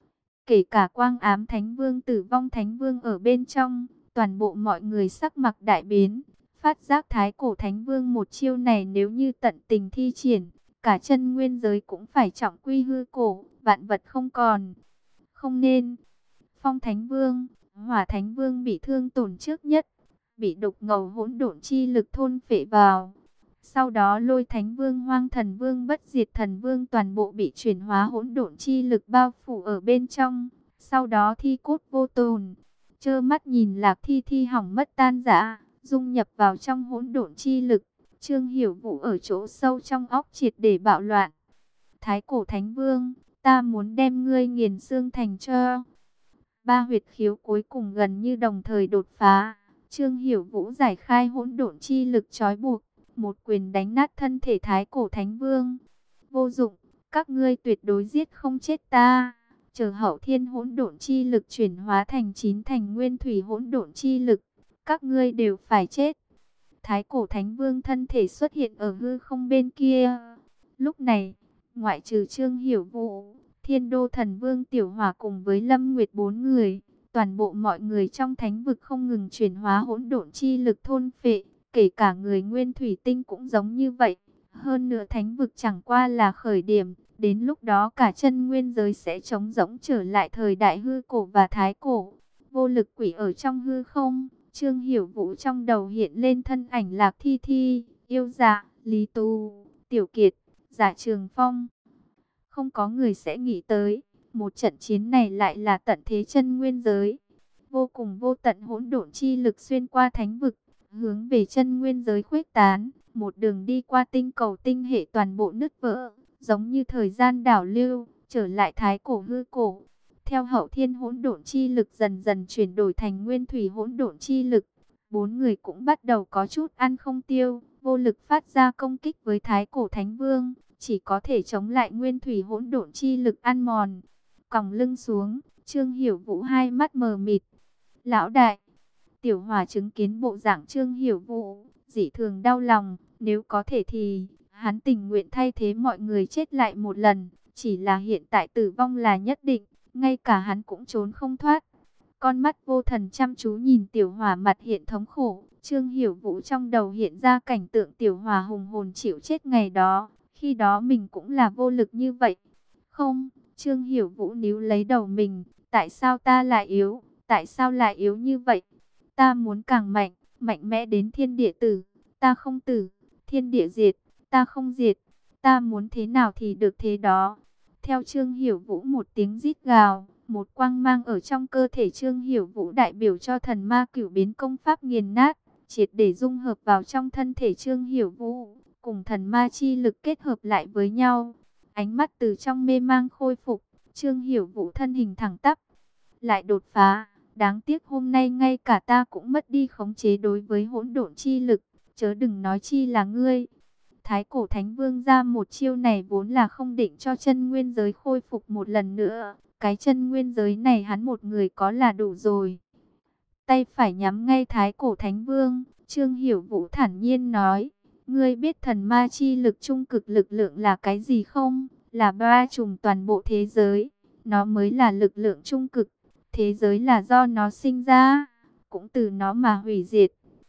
Kể cả Quang Ám Thánh Vương, Tử Vong Thánh Vương ở bên trong, toàn bộ mọi người sắc mặt đại biến, phát giác Thái Cổ Thánh Vương một chiêu này nếu như tận tình thi triển, cả chân nguyên giới cũng phải trọng quy hư cổ, vạn vật không còn. Không nên. Phong Thánh Vương, Hỏa Thánh Vương bị thương tổn trước nhất, bị độc ngầu hỗn độn chi lực thôn phệ vào. Sau đó Lôi Thánh Vương, Hoang Thần Vương, Bất Diệt Thần Vương toàn bộ bị chuyển hóa hỗn độn chi lực bao phủ ở bên trong. Sau đó thi cốt vô tồn, trơ mắt nhìn Lạc Thi Thi hỏng mất tan rã, dung nhập vào trong hỗn độn chi lực. Trương Hiểu Vũ ở chỗ sâu trong óc triệt để bạo loạn. Thái Cổ Thánh Vương, ta muốn đem ngươi nghiền xương thành tro. Ba huyệt khiếu cuối cùng gần như đồng thời đột phá. Trương Hiểu Vũ giải khai hỗn độn chi lực trói buộc, một quyền đánh nát thân thể Thái Cổ Thánh Vương. Vô dụng, các ngươi tuyệt đối giết không chết ta. Chờ hậu thiên hỗn độn chi lực chuyển hóa thành chín thành nguyên thủy hỗn độn chi lực, các ngươi đều phải chết. Thái Cổ Thánh Vương thân thể xuất hiện ở hư không bên kia. Lúc này, ngoại trừ Trương Hiểu Vũ, Thiên Đô Thần Vương Tiểu Hỏa cùng với Lâm Nguyệt bốn người, toàn bộ mọi người trong thánh vực không ngừng chuyển hóa hỗn độn chi lực thôn phệ, kể cả người Nguyên Thủy Tinh cũng giống như vậy. Hơn nữa thánh vực chẳng qua là khởi điểm, đến lúc đó cả chân nguyên giới sẽ trống rỗng trở lại thời đại hư cổ và thái cổ. Vô lực quỷ ở trong hư không, Trương Hiểu Vũ trong đầu hiện lên thân ảnh Lạc Thi Thi, Yêu Dạ, Lý Tu, Tiểu Kiệt, Giả Trường Phong. Không có người sẽ nghĩ tới, một trận chiến này lại là tận thế chân nguyên giới. Vô cùng vô tận hỗn độn chi lực xuyên qua thánh vực, hướng về chân nguyên giới khuếch tán, một đường đi qua tinh cầu tinh hệ toàn bộ nứt vỡ, giống như thời gian đảo lưu, trở lại thái cổ hư cổ. Theo hậu thiên hỗn độn chi lực dần dần chuyển đổi thành nguyên thủy hỗn độn chi lực, bốn người cũng bắt đầu có chút ăn không tiêu, vô lực phát ra công kích với thái cổ thánh vương, chỉ có thể chống lại nguyên thủy hỗn độn chi lực ăn mòn. Còng lưng xuống, Trương Hiểu Vũ hai mắt mờ mịt. Lão đại, Tiểu Hỏa chứng kiến bộ dạng Trương Hiểu Vũ, dị thường đau lòng, nếu có thể thì hắn tình nguyện thay thế mọi người chết lại một lần, chỉ là hiện tại tử vong là nhất định, ngay cả hắn cũng trốn không thoát. Con mắt vô thần chăm chú nhìn Tiểu Hỏa mặt hiện thống khổ, Trương Hiểu Vũ trong đầu hiện ra cảnh tượng Tiểu Hỏa hùng hồn chịu chết ngày đó, khi đó mình cũng là vô lực như vậy. Không, Trương Hiểu Vũ níu lấy đầu mình, tại sao ta lại yếu, tại sao lại yếu như vậy? Ta muốn càng mạnh, mạnh mẽ đến thiên địa tử, ta không tử, thiên địa diệt, ta không diệt, ta muốn thế nào thì được thế đó. Theo Trương Hiểu Vũ một tiếng rít gào, một quang mang ở trong cơ thể Trương Hiểu Vũ đại biểu cho thần ma cửu biến công pháp nghiền nát, triệt để dung hợp vào trong thân thể Trương Hiểu Vũ, cùng thần ma chi lực kết hợp lại với nhau. Ánh mắt từ trong mê mang khôi phục, Trương Hiểu Vũ thân hình thẳng tắp, lại đột phá. Đáng tiếc hôm nay ngay cả ta cũng mất đi khống chế đối với hỗn độn chi lực, chớ đừng nói chi là ngươi. Thái Cổ Thánh Vương ra một chiêu này vốn là không định cho chân nguyên giới khôi phục một lần nữa. Cái chân nguyên giới này hắn một người có là đủ rồi. Tay phải nhắm ngay Thái Cổ Thánh Vương, Trương Hiểu Vũ thản nhiên nói, ngươi biết thần ma chi lực trung cực lực lượng là cái gì không? Là ba trùm toàn bộ thế giới, nó mới là lực lượng trung cực. Thế giới là do nó sinh ra, cũng từ nó mà hủy diệt.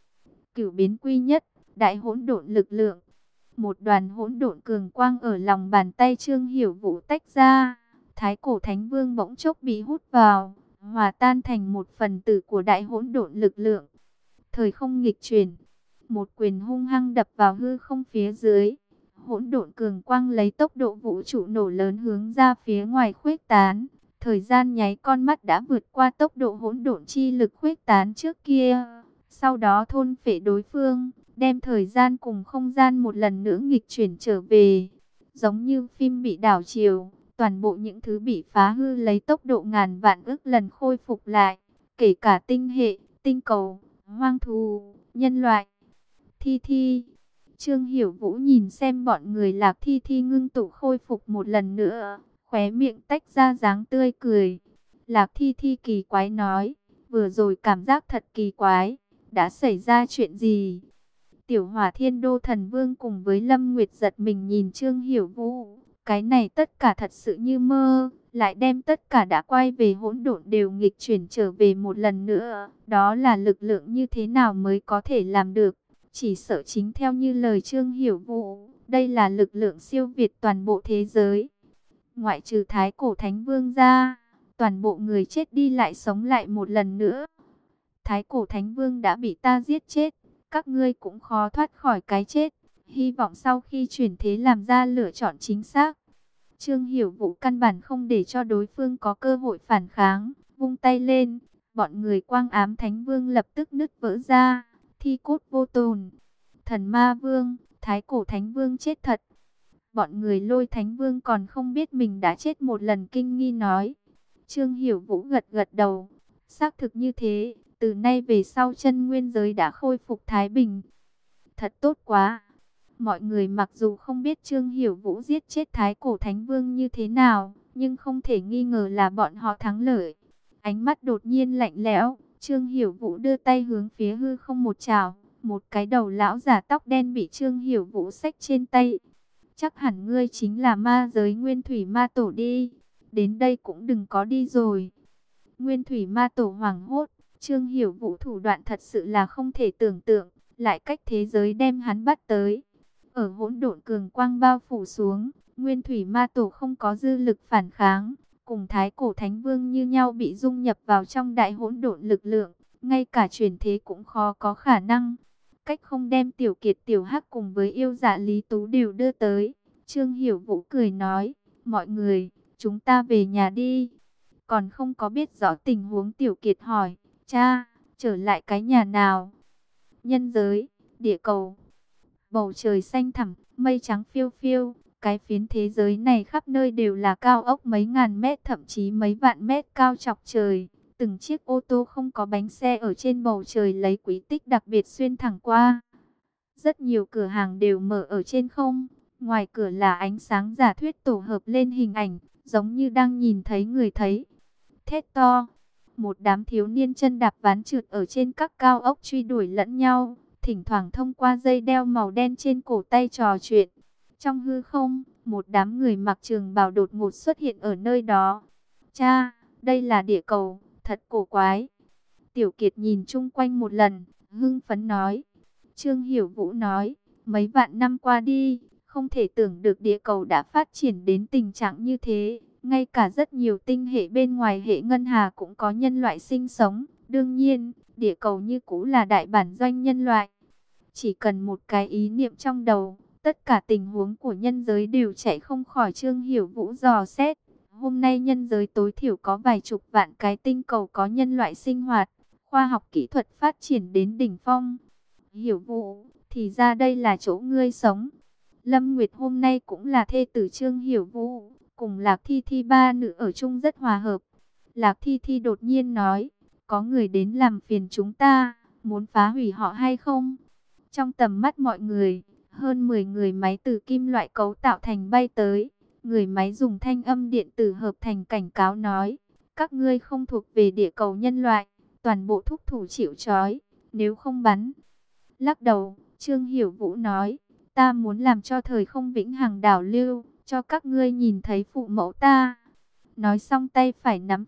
Cửu biến quy nhất, đại hỗn độn lực lượng. Một đoàn hỗn độn cường quang ở lòng bàn tay Trương Hiểu Vũ tách ra. Thái cổ thánh vương bỗng chốc bị hút vào, hòa tan thành một phần tử của đại hỗn độn lực lượng. Thời không nghịch chuyển, một quyền hung hăng đập vào hư không phía dưới. Hỗn độn cường quang lấy tốc độ vũ trụ nổ lớn hướng ra phía ngoài khuếch tán. Thời gian nháy con mắt đã vượt qua tốc độ hỗn độn chi lực khuếch tán trước kia. Sau đó thôn phệ đối phương, đem thời gian cùng không gian một lần nữa nghịch chuyển trở về. Giống như phim bị đảo chiều, toàn bộ những thứ bị phá hư lấy tốc độ ngàn vạn ức lần khôi phục lại. Kể cả tinh hệ, tinh cầu, hoang thú, nhân loại. Thi Thi. Trương Hiểu Vũ nhìn xem bọn người Lạc Thi Thi ngưng tụ khôi phục một lần nữa, khóe miệng tách ra dáng tươi cười. Lạc Thi Thi kỳ quái nói, vừa rồi cảm giác thật kỳ quái, đã xảy ra chuyện gì? Tiểu Hỏa Thiên Đô Thần Vương cùng với Lâm Nguyệt giật mình nhìn Trương Hiểu Vũ, cái này tất cả thật sự như mơ, lại đem tất cả đã quay về hỗn độn đều nghịch chuyển trở về một lần nữa, đó là lực lượng như thế nào mới có thể làm được? Chỉ sợ chính theo như lời Trương Hiểu Vũ, đây là lực lượng siêu việt toàn bộ thế giới. Ngoại trừ Thái cổ Thánh Vương ra, toàn bộ người chết đi lại sống lại một lần nữa. Thái cổ Thánh Vương đã bị ta giết chết, các ngươi cũng khó thoát khỏi cái chết. Hy vọng sau khi chuyển thế làm ra lựa chọn chính xác. Trương Hiểu Vũ căn bản không để cho đối phương có cơ hội phản kháng, vung tay lên, bọn người Quang Ám Thánh Vương lập tức nứt vỡ ra. Thi cốt vô tồn. Thần Ma Vương, Thái cổ Thánh Vương chết thật. Bọn người Lôi Thánh Vương còn không biết mình đã chết một lần, kinh nghi nói. Trương Hiểu Vũ gật gật đầu. Xác thực như thế, từ nay về sau chân nguyên giới đã khôi phục thái bình. Thật tốt quá. Mọi người mặc dù không biết Trương Hiểu Vũ giết chết Thái cổ Thánh Vương như thế nào, nhưng không thể nghi ngờ là bọn họ thắng lợi. Ánh mắt đột nhiên lạnh lẽo. Trương Hiểu Vũ đưa tay hướng phía hư không một chảo, một cái đầu lão giả tóc đen bị Trương Hiểu Vũ xách trên tay. Chắc hẳn ngươi chính là ma giới Nguyên Thủy Ma Tổ đi, đến đây cũng đừng có đi rồi. Nguyên Thủy Ma Tổ hoảng hốt, Trương Hiểu Vũ thủ đoạn thật sự là không thể tưởng tượng, lại cách thế giới đem hắn bắt tới. Ở hỗn độn cường quang bao phủ xuống, Nguyên Thủy Ma Tổ không có dư lực phản kháng. Cùng Thái cổ Thánh Vương như nhau bị dung nhập vào trong đại hỗn độn lực lượng, ngay cả chuyển thế cũng khó có khả năng. Cách không đem Tiểu Kiệt Tiểu Hắc cùng với yêu dạ Lý Tú đều đưa tới. Trương Hiểu Vũ cười nói, mọi người, chúng ta về nhà đi. Còn không có biết rõ tình huống, Tiểu Kiệt hỏi, cha, trở lại cái nhà nào? Nhân giới, địa cầu. Bầu trời xanh thẳm, mây trắng phiêu phiêu. Cái phiến thế giới này khắp nơi đều là cao ốc mấy ngàn mét, thậm chí mấy vạn mét cao chọc trời. Từng chiếc ô tô không có bánh xe ở trên bầu trời lấy quỹ tích đặc biệt xuyên thẳng qua. Rất nhiều cửa hàng đều mở ở trên không. Ngoài cửa là ánh sáng giả thuyết tổ hợp lên hình ảnh, giống như đang nhìn thấy người thấy. Thét to. Một đám thiếu niên chân đạp ván trượt ở trên các cao ốc truy đuổi lẫn nhau. Thỉnh thoảng thông qua dây đeo màu đen trên cổ tay trò chuyện. Trong hư không, một đám người mặc trường bào đột ngột xuất hiện ở nơi đó. Cha, đây là địa cầu, thật cổ quái. Tiểu Kiệt nhìn chung quanh một lần, hưng phấn nói. Trương Hiểu Vũ nói, mấy vạn năm qua đi, không thể tưởng được địa cầu đã phát triển đến tình trạng như thế. Ngay cả rất nhiều tinh hệ bên ngoài hệ ngân hà cũng có nhân loại sinh sống. Đương nhiên, địa cầu như cũ là đại bản doanh nhân loại. Chỉ cần một cái ý niệm trong đầu, tất cả tình huống của nhân giới đều chạy không khỏi Trương Hiểu Vũ dò xét. Hôm nay nhân giới tối thiểu có vài chục vạn cái tinh cầu có nhân loại sinh hoạt. Khoa học kỹ thuật phát triển đến đỉnh phong. Hiểu Vũ, thì ra đây là chỗ ngươi sống. Lâm Nguyệt hôm nay cũng là thê tử Trương Hiểu Vũ. Cùng Lạc Thi Thi ba nữ ở chung rất hòa hợp. Lạc Thi Thi đột nhiên nói, có người đến làm phiền chúng ta, muốn phá hủy họ hay không? Trong tầm mắt mọi người, hơn mười người máy từ kim loại cấu tạo thành bay tới. Người máy dùng thanh âm điện tử hợp thành cảnh cáo nói, các ngươi không thuộc về địa cầu nhân loại, toàn bộ thúc thủ chịu trói, nếu không bắn. Lắc đầu, Trương Hiểu Vũ nói, ta muốn làm cho thời không vĩnh hằng đảo lưu, cho các ngươi nhìn thấy phụ mẫu ta. Nói xong tay phải nắm chặt,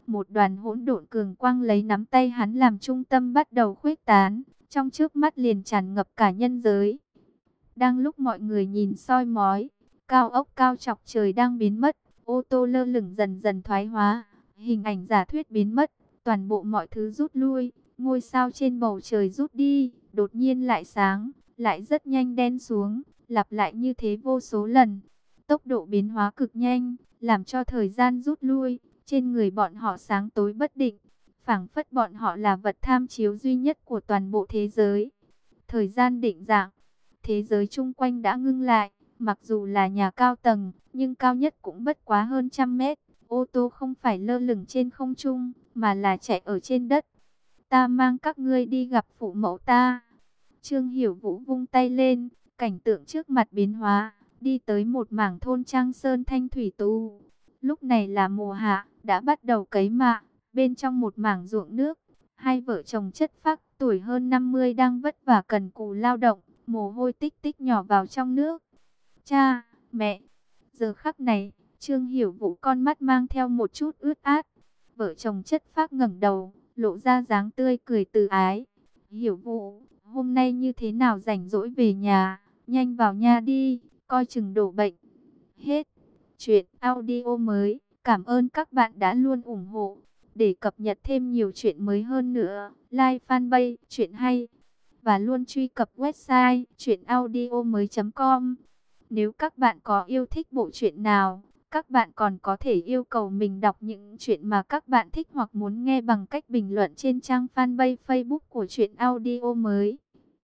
Một đoàn hỗn độn cường quang lấy nắm tay hắn làm trung tâm bắt đầu khuếch tán, trong trước mắt liền tràn ngập cả nhân giới. Đang lúc mọi người nhìn soi mói, cao ốc cao chọc trời đang biến mất, ô tô lơ lửng dần dần thoái hóa, hình ảnh giả thuyết biến mất, toàn bộ mọi thứ rút lui, ngôi sao trên bầu trời rút đi, đột nhiên lại sáng, lại rất nhanh đen xuống, lặp lại như thế vô số lần. Tốc độ biến hóa cực nhanh, làm cho thời gian rút lui, trên người bọn họ sáng tối bất định, phảng phất bọn họ là vật tham chiếu duy nhất của toàn bộ thế giới. Thời gian định dạng, thế giới chung quanh đã ngưng lại, mặc dù là nhà cao tầng, nhưng cao nhất cũng bất quá hơn trăm mét. Ô tô không phải lơ lửng trên không trung, mà là chạy ở trên đất. Ta mang các ngươi đi gặp phụ mẫu ta. Trương Hiểu Vũ vung tay lên, cảnh tượng trước mặt biến hóa, đi tới một mảng thôn trang sơn thanh thủy tu. Lúc này là mùa hạ, đã bắt đầu cấy mạ, bên trong một mảng ruộng nước, hai vợ chồng chất phác tuổi hơn năm mươi đang vất vả cần cù lao động, mồ hôi tích tích nhỏ vào trong nước. Cha, mẹ, giờ khắc này, Trương Hiểu Vũ con mắt mang theo một chút ướt át. Vợ chồng chất phác ngẩng đầu, lộ ra dáng tươi cười từ ái. Hiểu Vũ, hôm nay như thế nào rảnh rỗi về nhà, nhanh vào nhà đi, coi chừng đổ bệnh. Hết chuyện audio mới, cảm ơn các bạn đã luôn ủng hộ. Để cập nhật thêm nhiều chuyện mới hơn nữa, like fanpage chuyện hay và luôn truy cập website chuyện audio mới chấm com. Nếu các bạn có yêu thích bộ truyện nào, các bạn còn có thể yêu cầu mình đọc những chuyện mà các bạn thích hoặc muốn nghe bằng cách bình luận trên trang fanpage Facebook của Chuyện Audio Mới.